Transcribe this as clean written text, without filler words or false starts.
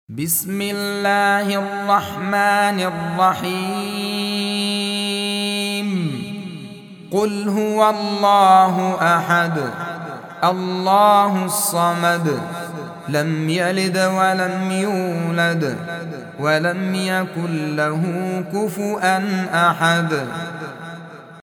بسم الله الرحمن الرحيم. قل هو الله أحد الله الصمد لم يلد ولم يولد ولم يكن له كفؤا أحد.